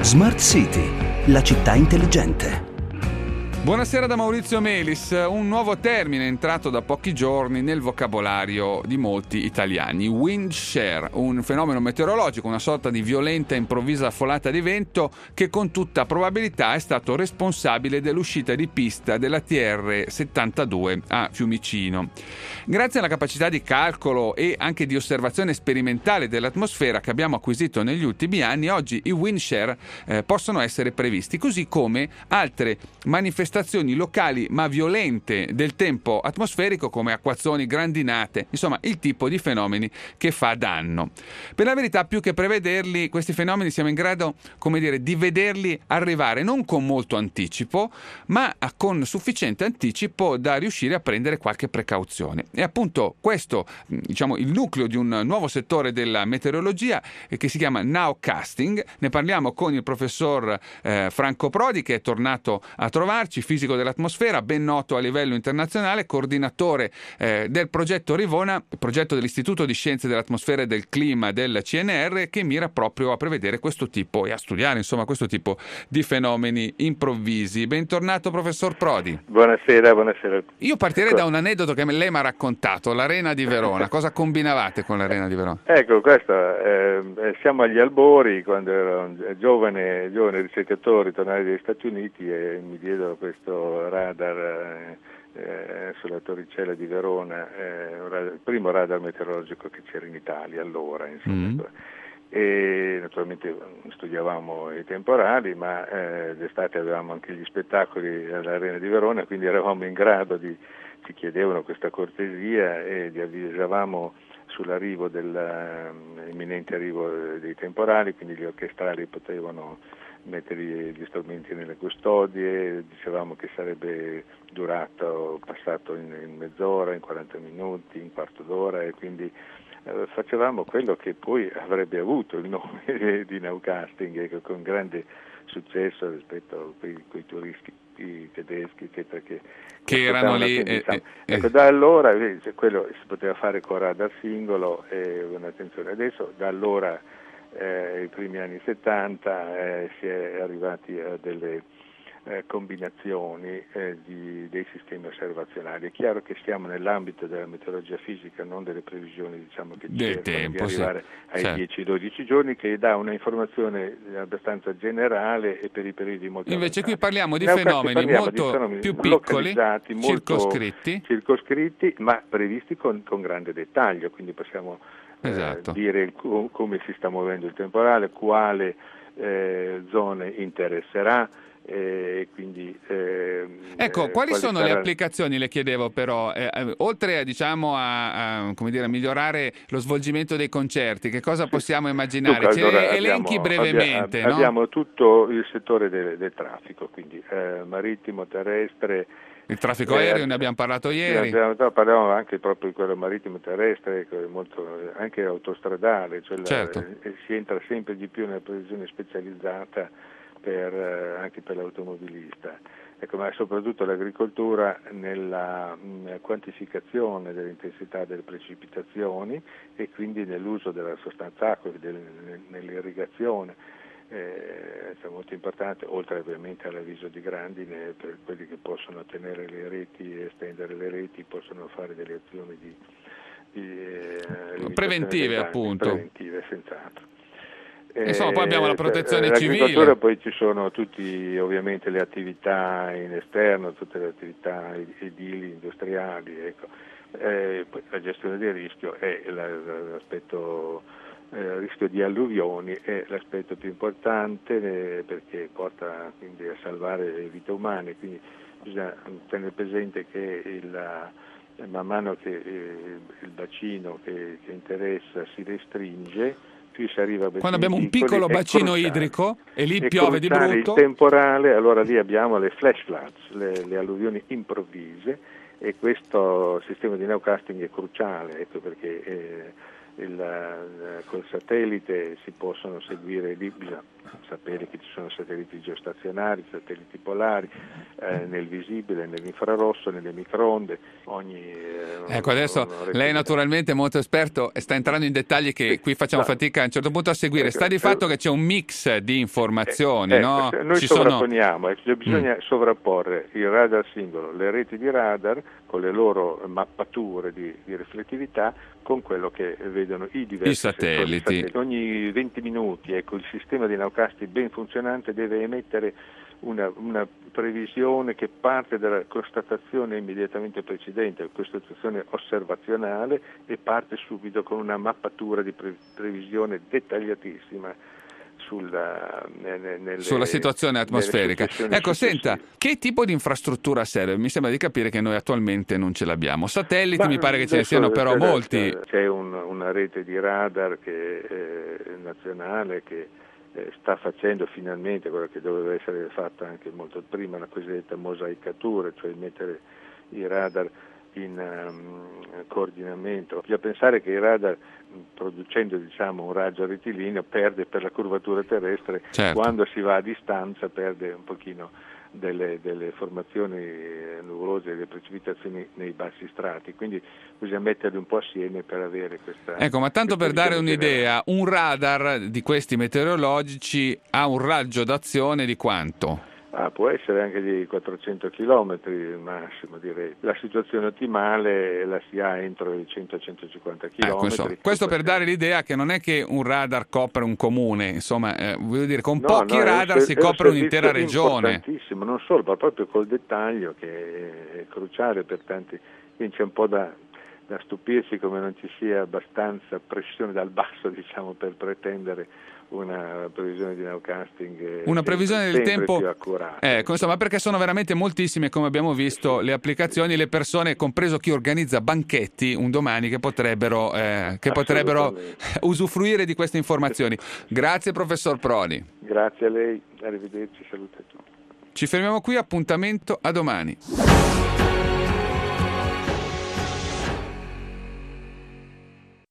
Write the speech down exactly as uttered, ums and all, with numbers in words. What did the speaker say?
Smart City, la città intelligente. Buonasera da Maurizio Melis. Un nuovo termine entrato da pochi giorni nel vocabolario di molti italiani: wind shear, un fenomeno meteorologico, una sorta di violenta improvvisa folata di vento che con tutta probabilità è stato responsabile dell'uscita di pista della T R settantadue a Fiumicino. Grazie alla capacità di calcolo e anche di osservazione sperimentale dell'atmosfera che abbiamo acquisito negli ultimi anni, oggi i wind shear eh, possono essere previsti, così come altre manifestazioni locali ma violente del tempo atmosferico come acquazzoni, grandinate, insomma il tipo di fenomeni che fa danno. Per la verità, più che prevederli, questi fenomeni siamo in grado, come dire, di vederli arrivare non con molto anticipo, ma con sufficiente anticipo da riuscire a prendere qualche precauzione. E appunto questo, diciamo, il nucleo di un nuovo settore della meteorologia eh, che si chiama Nowcasting. Ne parliamo con il professor eh, Franco Prodi, che è tornato a trovarci, fisico dell'atmosfera, ben noto a livello internazionale, coordinatore eh, del progetto Rivona, progetto dell'Istituto di Scienze dell'Atmosfera e del Clima del C N R, che mira proprio a prevedere questo tipo e a studiare, insomma, questo tipo di fenomeni improvvisi. Bentornato professor Prodi. Buonasera, buonasera. Io partirei ecco. da un aneddoto che lei mi ha raccontato, l'Arena di Verona. Cosa combinavate con l'Arena di Verona? Ecco, questo, eh, siamo agli albori, quando ero un giovane, giovane ricercatore, tornai dagli Stati Uniti e mi diedero questo radar eh, eh, sulla torricella di Verona, eh, radar, il primo radar meteorologico che c'era in Italia allora, insomma. Mm. E naturalmente studiavamo i temporali, ma eh, d'estate avevamo anche gli spettacoli all'Arena di Verona, quindi eravamo in grado di, ci chiedevano questa cortesia e di avvisavamo sull'arrivo dell'imminente arrivo dei temporali, quindi gli orchestrali potevano mettere gli strumenti nelle custodie, dicevamo che sarebbe durato, passato in, in mezz'ora, in quaranta minuti, in quarto d'ora, e quindi eh, facevamo quello che poi avrebbe avuto il nome di Nowcasting, ecco, con grande successo rispetto a quei, quei turisti tedeschi eccetera, che, che, che erano lì e, diciamo. e, ecco, da allora invece, quello si poteva fare con radar singolo e un'attenzione. Adesso da allora eh, i primi anni settanta eh, si è arrivati a delle eh, combinazioni eh, di, dei sistemi osservazionali. È chiaro che stiamo nell'ambito della meteorologia fisica, non delle previsioni, diciamo, che del tempo, di arrivare sì, ai certo. dieci dodici giorni, che dà una informazione abbastanza generale e per i periodi molto invece avanzati. qui parliamo di no, fenomeni parliamo molto di fenomeni più piccoli, molto circoscritti circoscritti ma previsti con, con grande dettaglio, quindi possiamo esatto. eh, dire il, come si sta muovendo il temporale, quale eh, zone interesserà. E quindi eh, ecco, quali sono sarà... le applicazioni, le chiedevo però, eh, eh, oltre a, diciamo a, a, come dire, a migliorare lo svolgimento dei concerti, che cosa possiamo immaginare? Dunque, Ce allora, le elenchi abbiamo, brevemente, abbiamo, no? abbiamo tutto il settore del, del traffico, quindi eh, marittimo, terrestre. Il traffico eh, aereo, ne abbiamo parlato ieri. Abbiamo, parliamo anche proprio di quello marittimo terrestre, molto, anche autostradale, cioè certo. la, si entra sempre di più nella previsione specializzata per, eh, anche per l'automobilista. Ecco, ma soprattutto l'agricoltura nella mh, quantificazione dell'intensità delle precipitazioni e quindi nell'uso della sostanza acqua, del, nell'irrigazione. Eh, è molto importante, oltre ovviamente all'avviso di grandine per quelli che possono tenere le reti e estendere le reti, possono fare delle azioni di, di eh, preventive, appunto. Preventive, senz'altro. Insomma, poi abbiamo la protezione eh, civile. L'agricoltura, poi ci sono tutti ovviamente le attività in esterno, tutte le attività edili, industriali, ecco. Eh, poi la gestione del rischio è l'aspetto eh, rischio di alluvioni è l'aspetto più importante eh, perché porta quindi a salvare le vite umane, quindi bisogna tenere presente che il, man mano che eh, il bacino che, che interessa si restringe, più si arriva a quando abbiamo un piccolo bacino idrico e lì è piove di brutto, il temporale, allora lì abbiamo le flash floods, le, le alluvioni improvvise, e questo sistema di nowcasting è cruciale, ecco perché eh, il, eh, col satellite si possono seguire, bisogna sapere che ci sono satelliti geostazionari, satelliti polari, eh, nel visibile, nell'infrarosso, nelle microonde. Ogni, eh, ecco, adesso lei naturalmente è molto esperto e sta entrando in dettagli che sì, qui facciamo no, fatica a un certo punto a seguire. ecco, Sta di fatto che c'è un mix di informazioni, eh, no? eh, noi Ci sovrapponiamo, sono... eh, bisogna mm. sovrapporre il radar singolo, le reti di radar con le loro mappature di, di riflettività con quello che vedono i diversi I satelliti. satelliti. Ogni venti minuti, ecco, il sistema di nowcasting ben funzionante deve emettere una, una previsione che parte dalla constatazione immediatamente precedente, la constatazione osservazionale, e parte subito con una mappatura di pre- previsione dettagliatissima Sulla, nelle, sulla situazione atmosferica. Ecco, senta, che tipo di infrastruttura serve? Mi sembra di capire che noi attualmente non ce l'abbiamo. Satelliti, ma mi pare che ce ne siano però molti. C'è un, una rete di radar che è nazionale che eh, sta facendo finalmente quello che doveva essere fatto anche molto prima, la cosiddetta mosaicatura, cioè mettere i radar in um, coordinamento. Bisogna pensare che il radar, producendo diciamo un raggio rettilineo, perde per la curvatura terrestre, certo. Quando si va a distanza perde un pochino delle, delle formazioni nuvolose e delle precipitazioni nei bassi strati, quindi bisogna metterli un po' assieme per avere questa... Ecco, ma tanto per dare un'idea, un radar di questi meteorologici ha un raggio d'azione di quanto? Ah, può essere anche di quattrocento chilometri massimo, direi. La situazione ottimale la si ha entro i cento centocinquanta chilometri. Ecco, insomma, questo per dare l'idea che non è che un radar copre un comune, insomma, eh, voglio dire, con no, pochi no, radar un, si copre un'intera regione. Importantissimo, non solo, ma proprio col dettaglio che è cruciale per tanti. Quindi c'è un po' da, da stupirsi come non ci sia abbastanza pressione dal basso, diciamo, per pretendere una previsione di nowcasting una previsione sempre, del sempre tempo più accurata. Ecco, insomma, perché sono veramente moltissime, come abbiamo visto, le applicazioni, le persone, compreso chi organizza banchetti un domani, che potrebbero, eh, che potrebbero usufruire di queste informazioni. Grazie professor Prodi. Grazie a lei, arrivederci, salute a tutti. Ci fermiamo qui, appuntamento a domani.